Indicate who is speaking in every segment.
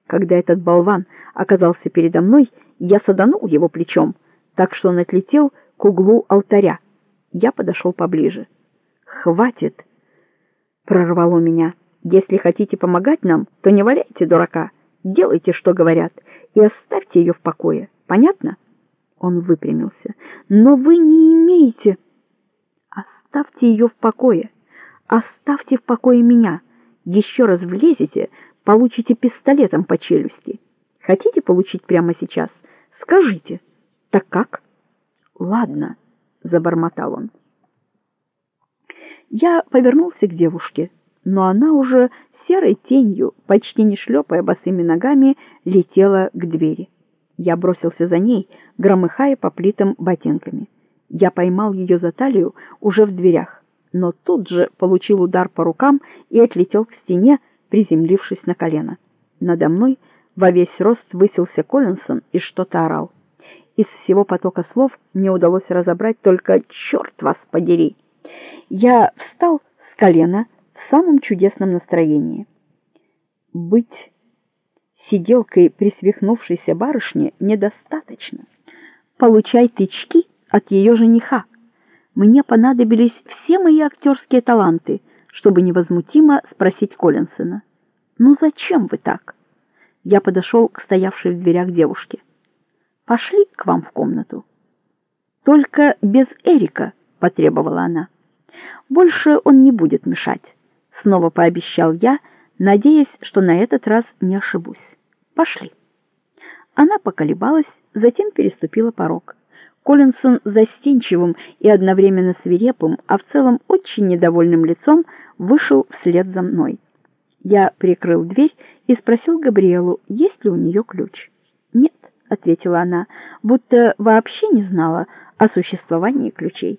Speaker 1: Когда этот болван оказался передо мной, я саданул его плечом, так что он отлетел к углу алтаря. Я подошел поближе. «Хватит!» — прорвало меня. «Если хотите помогать нам, то не валяйте дурака. Делайте, что говорят, и оставьте ее в покое. Понятно?» Он выпрямился. «Но вы не имеете...» «Оставьте ее в покое. Оставьте в покое меня. Еще раз влезете, получите пистолетом по челюсти. Хотите получить прямо сейчас? Скажите. Так как?» «Ладно», — забормотал он. Я повернулся к девушке, но она уже серой тенью, почти не шлепая босыми ногами, летела к двери. Я бросился за ней, громыхая по плитам ботинками. Я поймал ее за талию уже в дверях, но тут же получил удар по рукам и отлетел к стене, приземлившись на колено. Надо мной во весь рост высился Коллинсон и что-то орал. Из всего потока слов мне удалось разобрать только «черт вас подери». Я встал с колена в самом чудесном настроении. Быть сиделкой при свихнувшейся барышне недостаточно. Получай тычки от ее жениха. Мне понадобились все мои актерские таланты, чтобы невозмутимо спросить Коллинсона: «Ну зачем вы так?» Я подошел к стоявшей в дверях девушке. «Пошли к вам в комнату». «Только без Эрика», — потребовала она. «Больше он не будет мешать», — снова пообещал я, надеясь, что на этот раз не ошибусь. «Пошли». Она поколебалась, затем переступила порог. Коллинсон застенчивым и одновременно свирепым, а в целом очень недовольным лицом вышел вслед за мной. Я прикрыл дверь и спросил Габриэлу, есть ли у нее ключ. «Нет», — ответила она, будто вообще не знала о существовании ключей.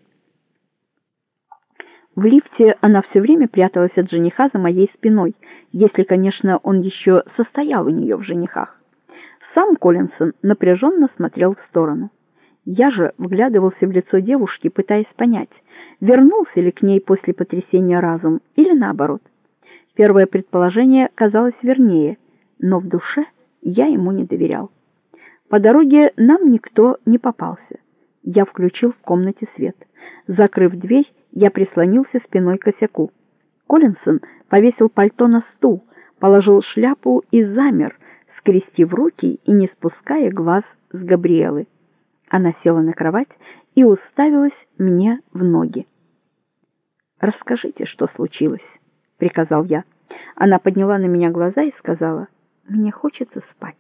Speaker 1: В лифте она все время пряталась от жениха за моей спиной, если, конечно, он еще состоял у нее в женихах. Сам Коллинсон напряженно смотрел в сторону. Я же вглядывался в лицо девушки, пытаясь понять, вернулся ли к ней после потрясения разум или наоборот. Первое предположение казалось вернее, но в душе я ему не доверял. По дороге нам никто не попался. Я включил в комнате свет. Закрыв дверь, я прислонился спиной к косяку. Коллинсон повесил пальто на стул, положил шляпу и замер, скрестив руки и не спуская глаз с Габриэлы. Она села на кровать и уставилась мне в ноги. «Расскажите, что случилось», — приказал я. Она подняла на меня глаза и сказала: «Мне хочется спать».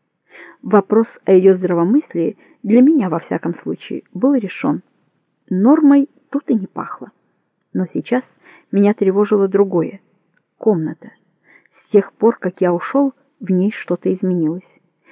Speaker 1: Вопрос о ее здравомыслии для меня, во всяком случае, был решен. Нормой тут и не пахло. Но сейчас меня тревожило другое. Комната. С тех пор, как я ушел, в ней что-то изменилось.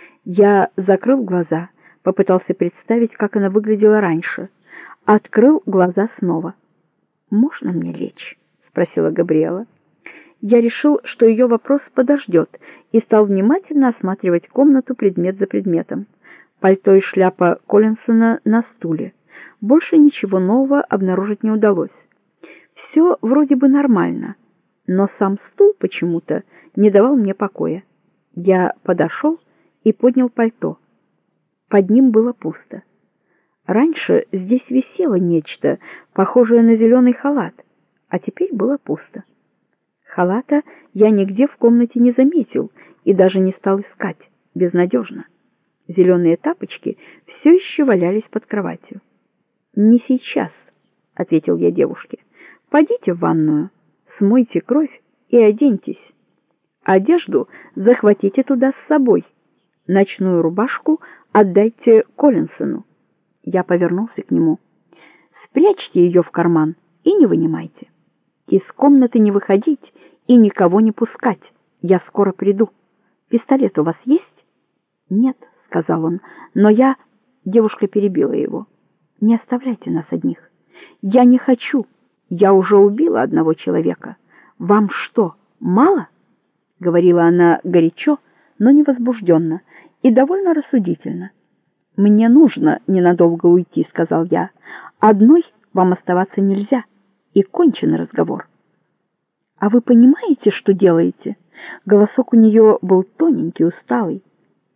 Speaker 1: Я закрыл глаза, попытался представить, как она выглядела раньше. Открыл глаза снова. «Можно мне лечь?» — спросила Габриэла. Я решил, что ее вопрос подождет, и стал внимательно осматривать комнату предмет за предметом. Пальто и шляпа Коллинсона на стуле. Больше ничего нового обнаружить не удалось. Все вроде бы нормально, но сам стул почему-то не давал мне покоя. Я подошел и поднял пальто. Под ним было пусто. Раньше здесь висело нечто, похожее на зеленый халат, а теперь было пусто. Халата я нигде в комнате не заметил и даже не стал искать. Безнадежно. Зеленые тапочки все еще валялись под кроватью. «Не сейчас», — ответил я девушке. «Пойдите в ванную, смойте кровь и оденьтесь. Одежду захватите туда с собой. Ночную рубашку отдайте Коллинсону». Я повернулся к нему. «Спрячьте ее в карман и не вынимайте. Из комнаты не выходить и никого не пускать. Я скоро приду. Пистолет у вас есть?» «Нет», — сказал он, — «но я...» Девушка перебила его. «Не оставляйте нас одних. Я не хочу. Я уже убила одного человека. Вам что, мало?» Говорила она горячо, но не возбужденно и довольно рассудительно. «Мне нужно ненадолго уйти», — сказал я. «Одной вам оставаться нельзя, и кончен разговор». А вы понимаете, что делаете? Голосок у нее был тоненький, усталый.